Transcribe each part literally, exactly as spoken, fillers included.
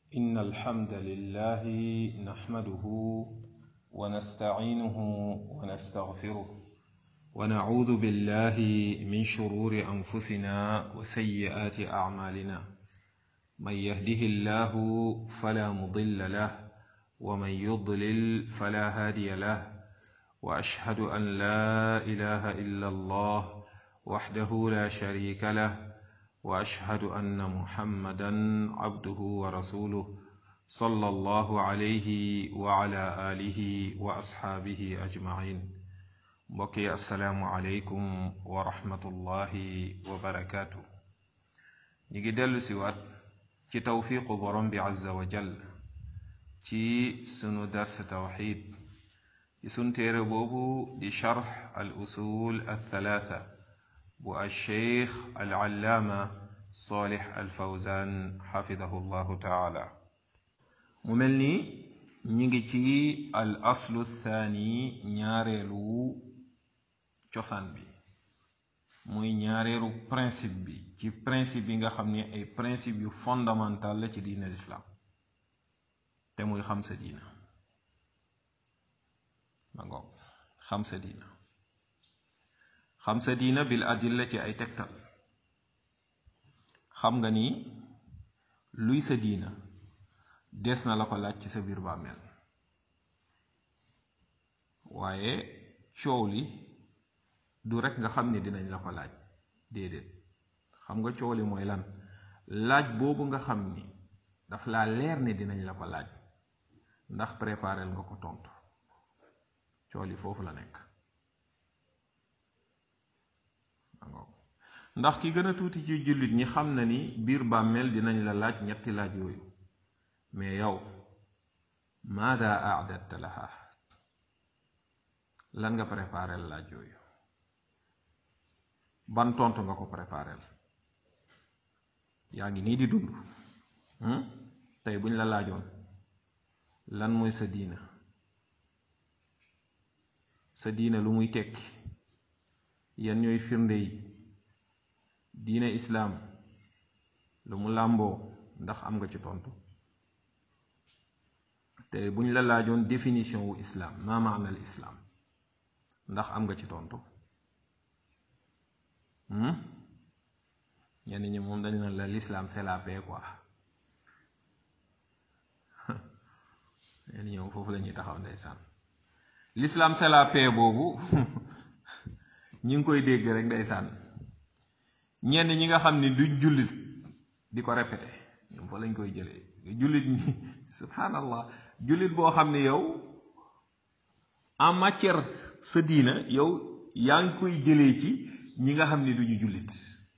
إن الحمد لله نحمده ونستعينه ونستغفره ونعوذ بالله من شرور أنفسنا وسيئات أعمالنا من يهده الله فلا مضل له ومن يضلل فلا هادي له وأشهد أن لا إله إلا الله وحده لا شريك له وأشهد أن محمدا عبده ورسوله صلى الله عليه وعلى آله وأصحابه أجمعين بقي السلام عليكم ورحمة الله وبركاته نيجي دلو سوات ci tawfiqu borom bi azza wa jall ci sunu dars tawxid ci sun téere boobu di charx al usul al thalatha bu al cheikh al allaama salih al fawzan xafidahu llahu taala mu mel ni ñi ngi ci al aslu thani ñaareelu cosaan bi muy ñaareelu principe bi ci principe bi nga xam ne ay principe yu fondamental la ci diine l'islam te muy xam sa diina ma ngoog xam sa diina xam sa diina bil adilla ci ay tegtal xam nga ni luy sa diina des na la ko laaj ci sa biir bàmmeel waaye coow li du rek nga xam ni dinañ la ko laaj déedéet xam nga coow li mooy lan laaj boobu nga xam ni daf laa leer ne dinañ la ko laaj ndax préparel nga ko tontu coow li foofu la nekk ndax ki gën a tuuti ci jullit ñi xam na ni biir bàmmeel dinañ la laaj ñetti laaj yooyu mais yow maada a'dadta laha lan nga préparel laaj yooyu ban tontu nga ko préparel yaa ngi nii di dund tey buñ la laajoon lan mooy sa diina sa diina lu muy tekki yan ñooy firnde yi diina islaam lu mu làmboo ndax am nga ci tontu tey buñ la laajoon définition wu islaam ma maana al islaam ndax am nga ci tontu ñenn ñi moom dañ na la l'islam c'est la paix quoi ñenn ñi moom foofu la ñuy taxaw ndeysaan l'islam c'est la paix boobu ñi ngi koy dégg rek ndeysaan ñenn ñi nga xam ni duñ jullit di ko répété ñoom fa lañ koy jëlee jullit ñi subhanallah jullit boo xam ne yow en matière sa diina yow yaa ngi koy jëlee ci ñi nga xam ni duñu jullit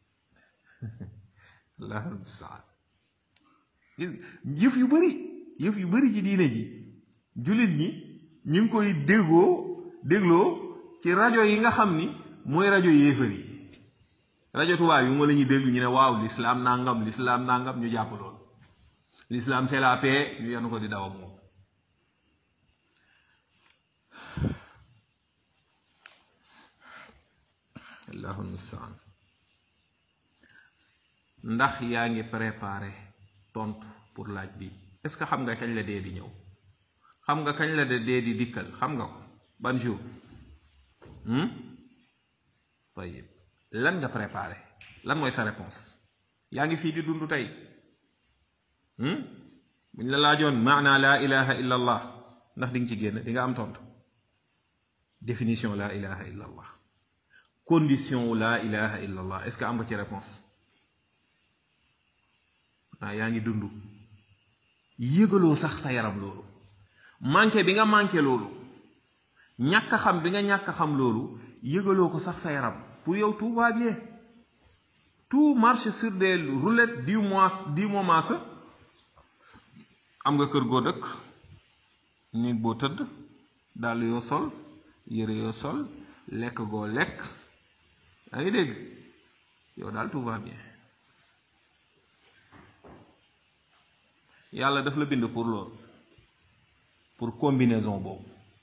allahul musta'an yëf yu bari yëf yu bari ci diine ji jullit ñi ñu ngi koy déggoo dégloo ci rajo yi nga xam ni mooy rajo yéefar yi rajo tubaab yi moo la ñuy déglu ñu ne waaw l'islam nangam l'islam nangam ñu jàpp lool l'islam c'est la paix ñu yenn ko di daw ak moom allahul musta'an ndax yaa ngi préparé tontu pour laaj bi est-ce que xam nga kañ la dee di ñëw xam nga kañ la de dee di dikkal xam nga ko ban jour tayib lan nga préparé lan mooy sa réponse yaa ngi fii di dund tey buñ la laajoon maana laa ilaha illa allah ndax di nga ci génn di nga am tontu définition laa ilaha illa allah condition wu laa ilaha illa allah est-ce que am nga ci réponse ah yaa ngi dund yëgaloo sax sa yaram loolu manqué bi nga manqué loolu ñàkk xam bi nga ñàkk xam loolu yëgaloo ko sax sa yaram pour yow tout va bien tout marche sur des roulettes du mois du moment que am nga kër goo dëkk néeg boo tëdd dàll yoo sol yére yoo sol lekk goo lekk yaa ngi dégg yow daal tout va bien yàlla daf la bind pour loolu pour combinaison boobu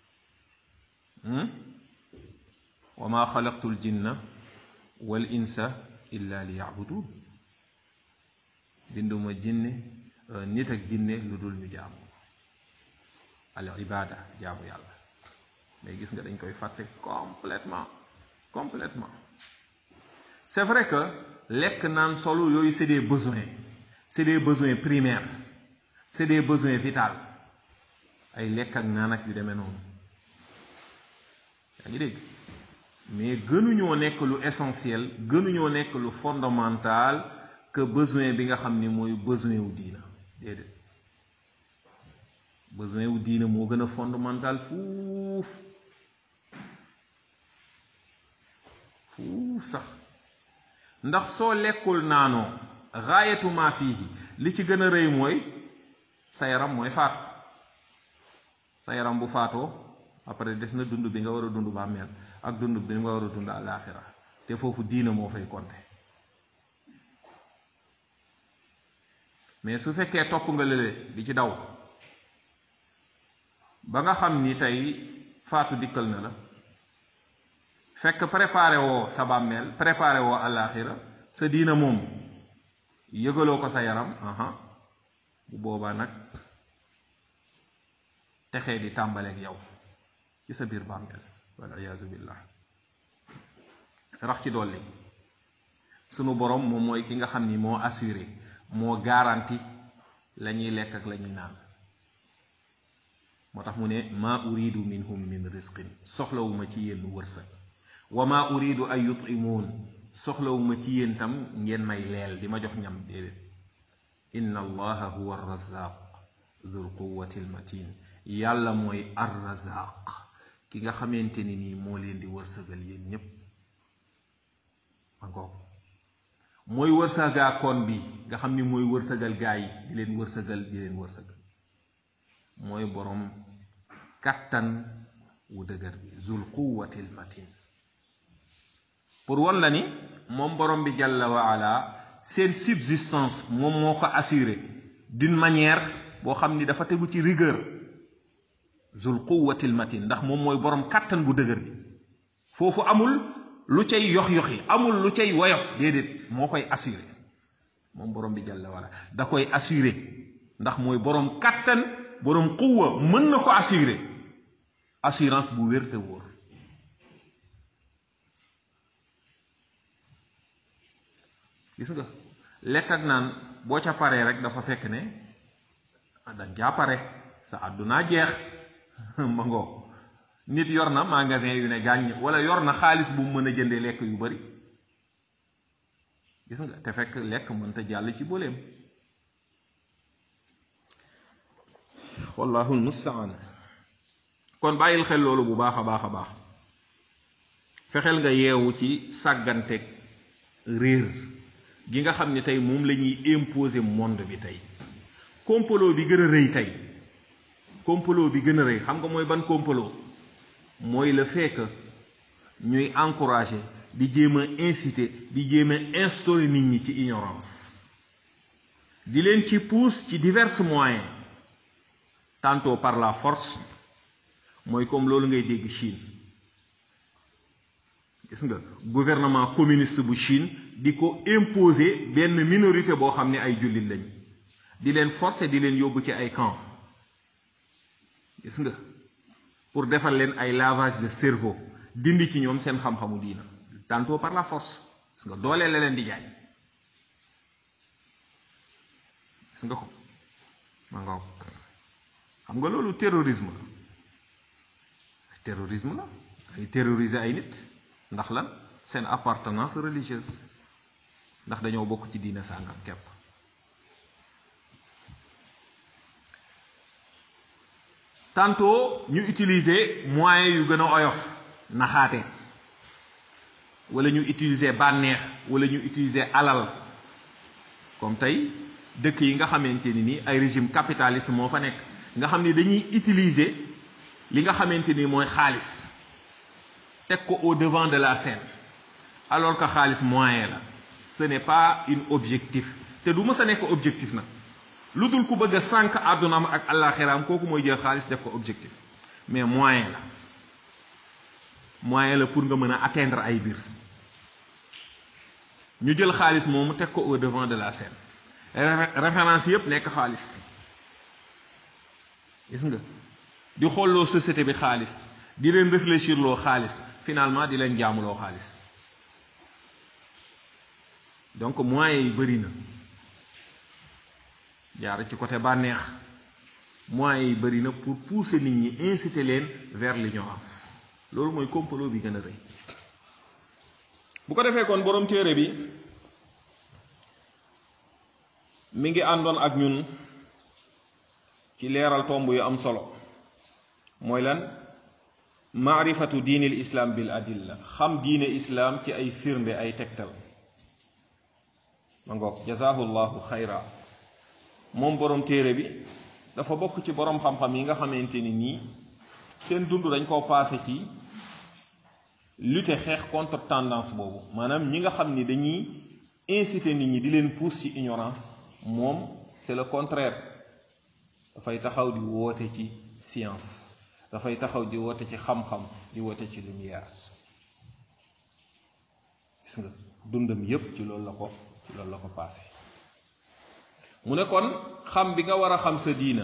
wa ma xalaqtul jinna wal insa illa li ya'budun binduma jinne nit ak jinne lu dul ñu jaamu al ibada jaamu yàlla mais gis nga dañ koy fàtte complètement complètement c'est vrai que lekk naan solu yooyu c'est des besoins c'est des besoins primaires c'est des besoins vitaux ay lekk ak naan ak yu demee noonu yaa ngi dégg mais gënuñoo nekk lu essentiel gënuñoo nekk lu fondamental que besoin bi nga xam ni mooy besoin wu diina déedéet besoin wu diina moo gën a fondamental fuuf fuuf sax ndax soo lekkul naanoo gaayatu maa fiihi li ci gën a rëy mooy sa yaram mooy faatu sa yaram bu faatoo après des na dund bi nga war a dund bàmmeel ak dund bi nga war a dund àllaaxira te foofu diina moo fay compter mais su fekkee topp nga lële di ci daw ba nga xam ni tey faatu dikkal na la fekk préparé woo sa bàmmeel préparé woo àllaaxira sa diina moom yëgaloo ko sa yaram aha bu boobaa nag texee di tàmbaleeg yow ci sa biir bàmmeel wal iyaazu billah rax ci dolli sunu borom moom mooy ki nga xam ni moo assuré moo garanti la ñuy lekk ak la ñuy naan moo tax mu ne maa uridu minhum min risqin soxlawuma ci yéen wërsëg wa maa uridu ay yut'imuun soxlawuma ci yéen tam ngeen may leel di ma jox ñam déedéet inna allaha huwa arrazaq dhul quwwati almatin yàlla mooy arrazaq ki nga xamante ni nii moo leen di wërsëgal yéen ñépp ma ngoog mooy wërsëgaa koon bi nga xam ni mooy wërsëgal gaa yi di leen wërsëgal di leen wërsëgal mooy borom kattan wu dëgër bi zul quwwatil matin pour wan la ni moom borom bi jalla wa ala seen subsistance moom moo ko assuré d'une manière boo xam ni dafa tegu ci rigueur zul quwwatil matin ndax moom mooy borom kattan bu dëgër bi foofu amul lu cay yox-yoxi amul lu cay woyof déedéet moo koy assuré moom borom bi jalla wa ala da koy assuré ndax mooy borom kattan borom quwwa mën na ko assuré assurance bu wér te wóor gis nga lekk ak naan boo ca paree rek dafa fekk ne dañ caa pare sa àddunaa jeex ma ngoo nit yor na magasin yu ne gàññ wala yor na xaalis bu mu mën a jëndee lekk yu bari gis nga te fekk lekk mënta jàll ci boleem wallahu almustaan kon bàyyil xel loolu bu baax a baax a baax fexeel nga yeewu ci sàgganteeg réer gi nga xam ne tey moom la ñuy imposer monde bi tey complot bi gën a rëy tey complot bi gën a rëy xam nga mooy ban complot mooy le fait que ñuy encourager di jéem a inciter di jéem a instaurer nit ñi ci ignorance di leen ci pousse ci divers moyens tantôt par la force mooy comme loolu ngay dégg Chine gis nga gouvernement communiste bu Chine di ko imposer benn minorité boo xam ne ay jullit lañ di leen forcer di leen yóbbu ci ay camp gis nga pour defal leen ay lavage de cerveau dindi ci ñoom seen xam-xamu diina tantôt par la force gis nga doole la leen di jaay gis nga ko ma nga xam nga loolu terrorisme la terrorisme la ay terroriser ay nit ndax lan seen appartenance religieuse ndax dañoo bokk ci diina sàngam kepp tantôt ñu utiliser moyens yu gën a oyof naxaate wala ñu utiliser bànneex wala ñu utiliser alal comme tey dëkk yi nga xamante ni ni ay régime capitaliste moo fa nekk nga xam ni dañuy utiliser li nga xamante ni mooy xaalis teg ko au devant de la scène alors que xaalis moyen la ce n'est pas une objectif te du mës a nekk objectif nag lu dul ku bëgg a sànq àddunaam ak àllaaxiraam kooku mooy jël xaalis def ko objectif mais moyen la moyen la pour nga mën a atteindre ay biir ñu jël xaalis moomu teg ko au devant de la scène référence yépp nekk xaalis gis nga di xooloo société bi xaalis di leen réfléchir loo xaalis finalement di leen jaamuloo xaalis donc moyens yi bëri na jaar ci côté bànneex moyens yi bëri na pour pousser nit ñi inciter leen vers l'ignorance loolu mooy complot bi gën a rëy bu ko defee kon borom téere bi mi ngi àndoon ak ñun ci leeral tomb yu am solo mooy lan maarifatu diinil islam bil adilla xam diine islam ci ay firnde ay tegtal ma ngoog jazaahu llahu xayra moom borom téere bi dafa bokk ci borom xam-xam yi nga xamante ni nii seen dund dañ koo passé ci lutter xeex contre tendance boobu maanaam ñi nga xam ni dañuy inciter nit ñi di leen pousse ci ignorance moom c'est le contraire dafay taxaw di woote ci science dafay taxaw di woote ci xam-xam di woote ci lumière gis nga dundam yépp ci loolu la ko ci loolu la ko passé mu ne kon xam bi nga war a xam sa diina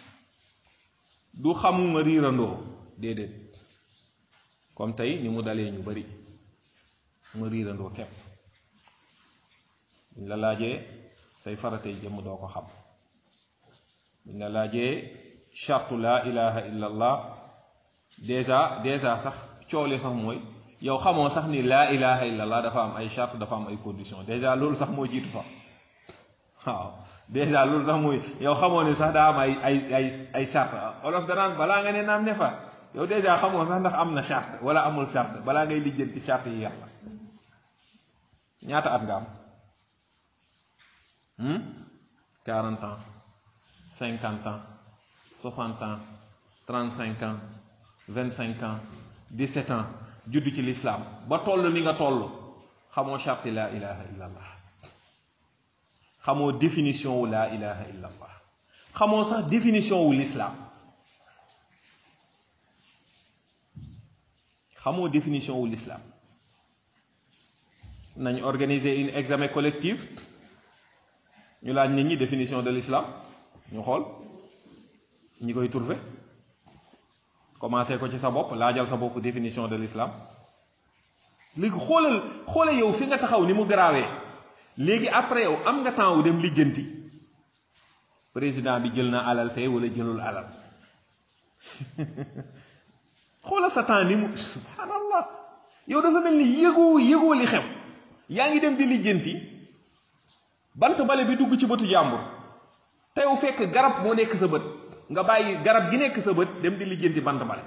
du xamuma riirandoo déedéet comme tey ni mu dalee ñu bari ma riirandoo kepp buñ la laajee say faratay jëmm doo ko xam buñ la laajee chartu laa ilaha illa allah déjà déjà sax cooli sax mooy yow xamoo sax ni laa ilaha illa allah dafa am ay charte dafa am ay conditions déjà loolu sax moo jiitu fa waaw déjà loolu sax mooy yow xamoo ni sax daa am ay ay ay ay charte olof danaan balaa nga ne naam ne fa yow déjà xamoo sax ndax am na charte wala amul charte balaa ngay lijjanti charte yi yàlla ñaata at nga am quarante ans cinquante ans soixante ans trente-cinq ans vingt-cinq ans dix-sept ans judd ci l'islam ba toll ni nga toll xamoo charte laa ilaha illa allah xamoo définition wu laa ilaha illa allah xamoo sax définition wu l'islam xamoo définition wu l'islam nañ organiser une examen collectif ñu laaj nit ñi définition de l'islam ñu xool ñi koy trouver commencé ko ci sa bopp laajal sa bopp définition de l'islam léegi xoolal xoolal yow fi nga taxaw ni mu garaawee léegi après yow am nga temps wu dem lijjanti président bi jël na alal fee wala jëlul alal xoolal sa temps ni mu subhanallah yow dafa mel ni yëgoo yëgoo li xew yaa ngi dem di lijjanti bant bale bi dugg ci bëtu jàmbur te yow fekk garab moo nekk sa bët nga bàyyi garab gi nekk sa bët dem di lijjanti bant bale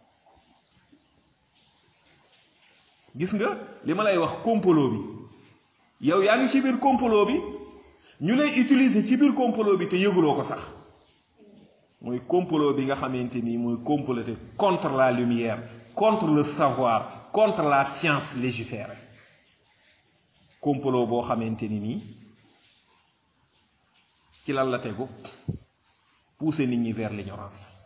gis nga li ma lay wax complot bi yow yaa ngi ci biir complot bi ñu lay utiliser ci biir complot bi te yëguloo ko sax mooy complot bi nga xamante ni mooy comploter contre la lumière contre le savoir contre la science légiférée complot boo xamante ni nii ci lan la tegu pousser nit ñi vers l'ignorance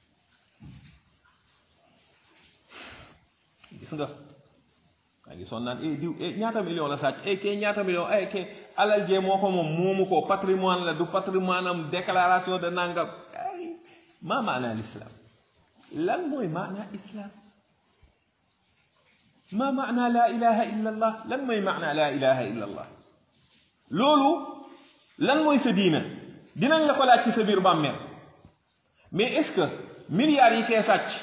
gis nga maa ngi son naan eh diw eh ñaata million la sàcc eh kee ñaata million eh kee alal jee moo ko moom moomu ko patrimoine la du patrimoine am déclaration de nangam ay maa maanaa l'islam lan mooy maanaa islam maa maanaa laa ilaha illa allah lan mooy maanaa laa ilaha illa allah loolu lan mooy sa diina dinañ la ko laaj ci sa biir bàmmeel mais est-ce que milliards yi kee sàcc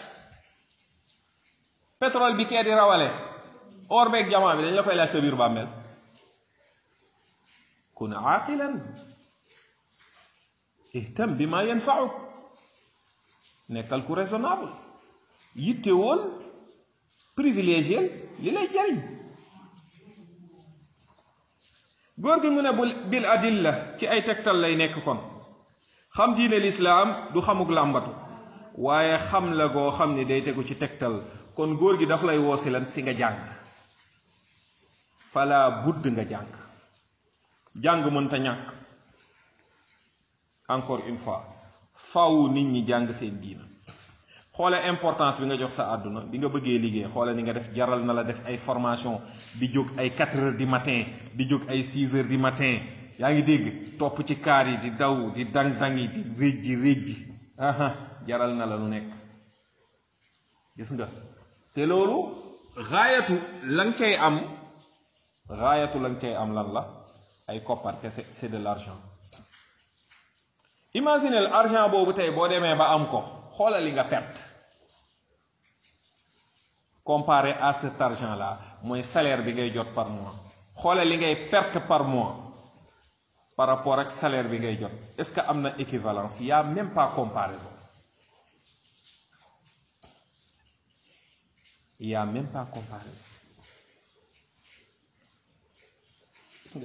pétrole bi kee di rawale or beeg jamaa bi dañ la koy laaj sa biir bàmmeel kun aaqilan ihtam bi ma yanfauk nekkal ku raisonnable yitte woon privilégié li lay jariñ góor gi mu ne bul bil adilla ci ay tegtal lay nekk kon xam diine lislaam du xamuk làmbatu waaye xam la goo xam ni day tegu ci tegtal kon góor gi daf lay woosi lan si nga jàng fala budd nga jàng jàng mënta ñàkk encore une fois faaw nit ñi jàng seen diina xoole importance bi nga jox sa àdduna bi nga bëggee liggéey xoole ni nga def jaral na la def ay formation di jóg ay quatre heures du matin di jóg ay six heures du matin yaa ngi dégg topp ci kaar yi di daw di dang-dangi di réjji réjji aha jaral na la lu nekk gis nga te loolu gaayatu la nga cay am gaayatu la nga cay am lan la ay koppar kese c'est de l'argent. Imaginez l'argent boobu tey boo demee ba am ko xoolal li nga perte comparé à cet argent là mooy salaire bi ngay jot par mois xoolal li ngay perte par mois par rapport ak salaire bi ngay jot est-ce que am na équivalence? Il y a même pas comparaison. Il y a même pas comparaison. gis nga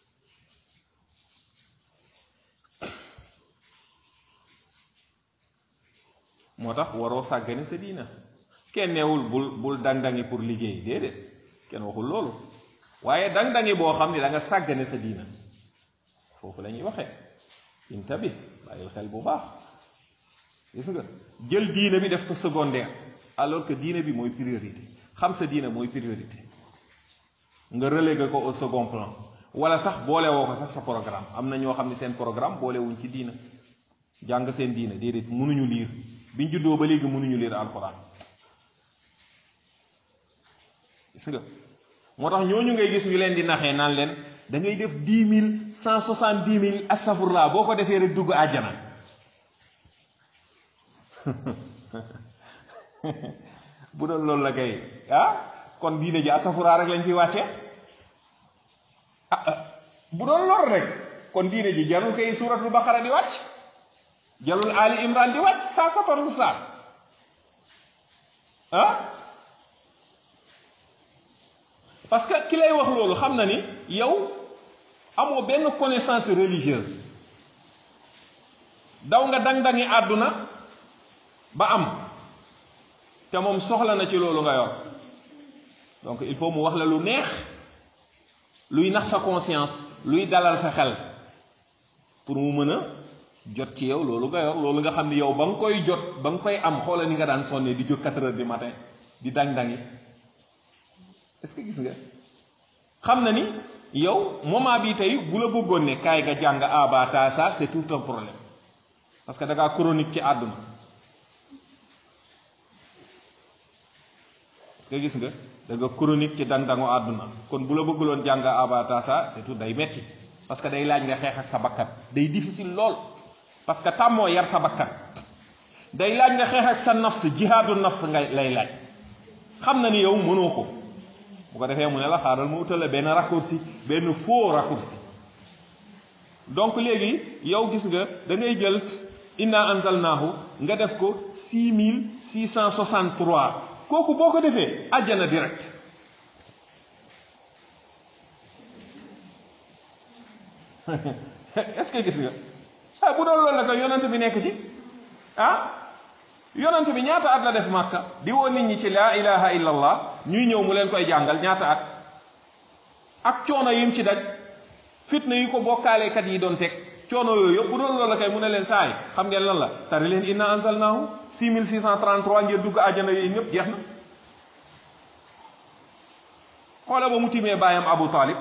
moo tax waroo sàggane sa diina kenn neewul bul bul dang-dangi pour liggéey déedéet kenn waxul loolu waaye dang-dangi boo xam ne da nga sàggane sa diina foofu la ñuy waxee intabi bàyyil xel bu baax gis nga jël diina bi def ko secondaire alors que diina bi mooy priorité xam sa diina mooy priorité nga relégué ko au second plan wala sax boole woo ko sax sa programme. am na ñoo xam ne seen programme boole wuñ ci diina jàng seen diina déedéet mënuñu liir biñ juddoo ba léegi mënuñu liir alxuraan gis nga moo tax ñooñu ngay gis ñu leen di naxee naan leen da ngay def dix mille cent soixante dix mille astafurlaa boo ko defee rek dugg àjjana bu doon loolu la kay ah kon diine ji astafurlaa rek lañ fi wàcce ah bu doon loolu rek kon diine ji jarul kay suuratul baqara di wàcc jarul ali imran di wàcc cent quatorze saar ah parce que ki lay wax loolu xam na ni yow amoo benn connaissance religieuse daw nga dang-dangi àdduna ba am te moom soxla na ci loolu nga yor donc il faut mu wax la lu neex luy nax sa conscience luy dalal sa xel pour mu mën a jot ci yow loolu nga yor loolu nga xam ni yow ba nga koy jot ba nga koy am xoola ni nga daan sonnee di jóg quatre heures du matin di dang-dangi est-ce que gis nga xam na ni yow moment bii tey bu la bëggoon ne kaay nga jàng abata ça c'est tout un problème parce que da ngaa chronique ci àdduna est-ce que gis nga da nga chronique ci dang-dangu àdduna kon bu la bëgguloon jàng abata ça c'est tout day metti parce que day laaj nga xeex ak sa bakkan day difficile lool parce que tàmmoo yar sa bakkan day laaj nga xeex ak sa nafs jihaadu nafs nga lay laaj xam na ni yow mënoo ko bu ko defee mu ne la xaaral mu utal la benn raccourci benn faux raccourci donc léegi yow gis nga da ngay jël inna anzalnaahu nga def ko six mille six cent soixante-trois kooku boo ko defee àjjana direct est-ce que gis nga ah bu doon loolu la ko yonent bi nekk ci ah yonent bi ñaata at la def Makka di woo nit ñi ci laa ilaha illallah ñuy ñëw mu leen koy jàngal ñaata at ak coono yim ci daj fitna yi ko bokkaalekat yi doon teg coono yooyu yëpp bu doon loolu la kay mu ne leen saay xam ngeen lan la tari leen inna anzalnaahu six mille six cent trente-trois ngeen dugg àjjana yooyu ñëpp jeex na xoola ba mu timee baayam Abu Talib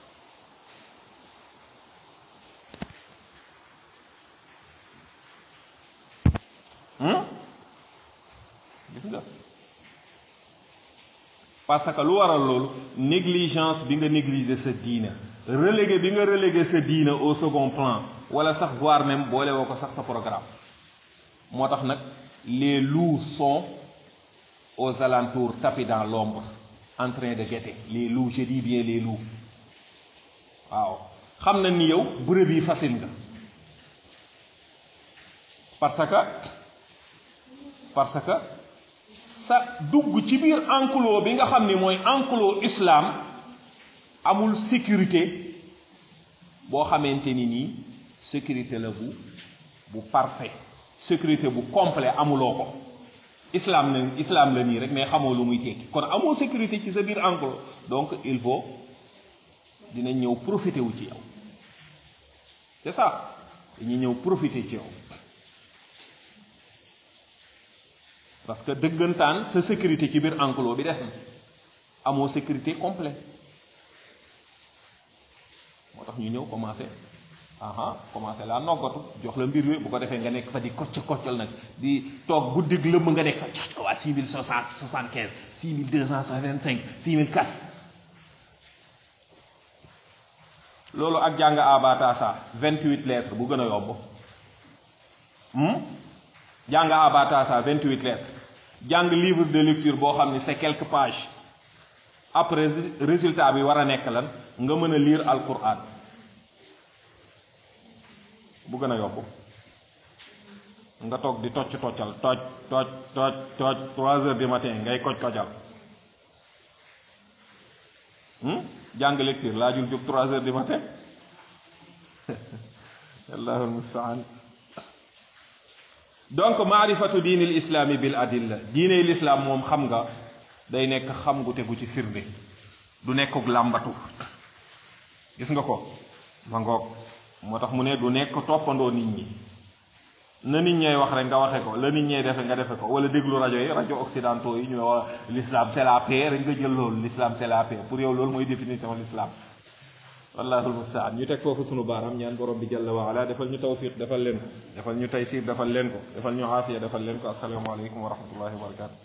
gis nga parce que lu waral loolu négligence bi nga négliger sa diina relégué bi nga relégué sa diina au second plan wala sax voire même boole woo ko sax sa programme moo tax nag les loups sont aux alentours tapis dans l'ombre en train de guetter les loups je dis bien les loups waaw xam na ni yow brebis facile nga parce que parce que sa dugg ci biir enclos bi nga xam ni mooy enclos islam amul sécurité boo xamante ni nii sécurité la bu bu parfait sécurité bu complet amuloo ko islam na islam la nii rek mais xamoo lu muy tekki kon amoo sécurité ci sa biir enclos donc il faut dina ñëw profiter wu ci yow c'est ça dañuy ñëw profiter ci yow parce que dëggantaan sa sécurité ci biir enclos bi des na amoo sécurité complet moo moo tax ñu ñëw commencé aha commencé laa noggatu jox la mbir wi bu ko defee nga nekk fa di kocc koccal nag di toog guddig lëmm nga nekk fa jox ko waa six mille soixante quinze six mille deux cent vingt cinq six mille quatre loolu ak jàng abatasa vingt-huit lettres bu gën a yomb jàng abatasa vingt-huit lettres jàng livre de lecture boo xam ni c'est quelques pages après résultat bi war a nekk lan nga mën a lire al-Qur'an bu gën a yomb nga toog di tocc toccal toj toj toj toj trois heures du matin ngay koj kojal jàng lecture laajul jóg trois heures du matin allahul musta'an donc maarifatu diinil islaami bil adilla diine l'islam moom xam nga day nekk xam gu tegu ci firnde du nekkuk làmbatu gis nga ko ma ngoog moo tax mu ne du nekk toppandoo nit ñi na nit ñay wax rek nga waxe ko la nit ñay defe nga defe ko wala déglu rajo yi rajo occidentaux yi ñu wax l'islam c'est la paix rek nga jël loolu l'islam c'est la paix pour yow loolu mooy définition l'islam wallahul musta'an ñu teg foofu sunu baaraam ñaan borom bi jalla wa ala defal ñu tawfiq defal leen ko defal ñu taysir defal leen ko defal ñu aafiya defal leen ko assalaamu aleykum wa rahmatullahi wa barakatuh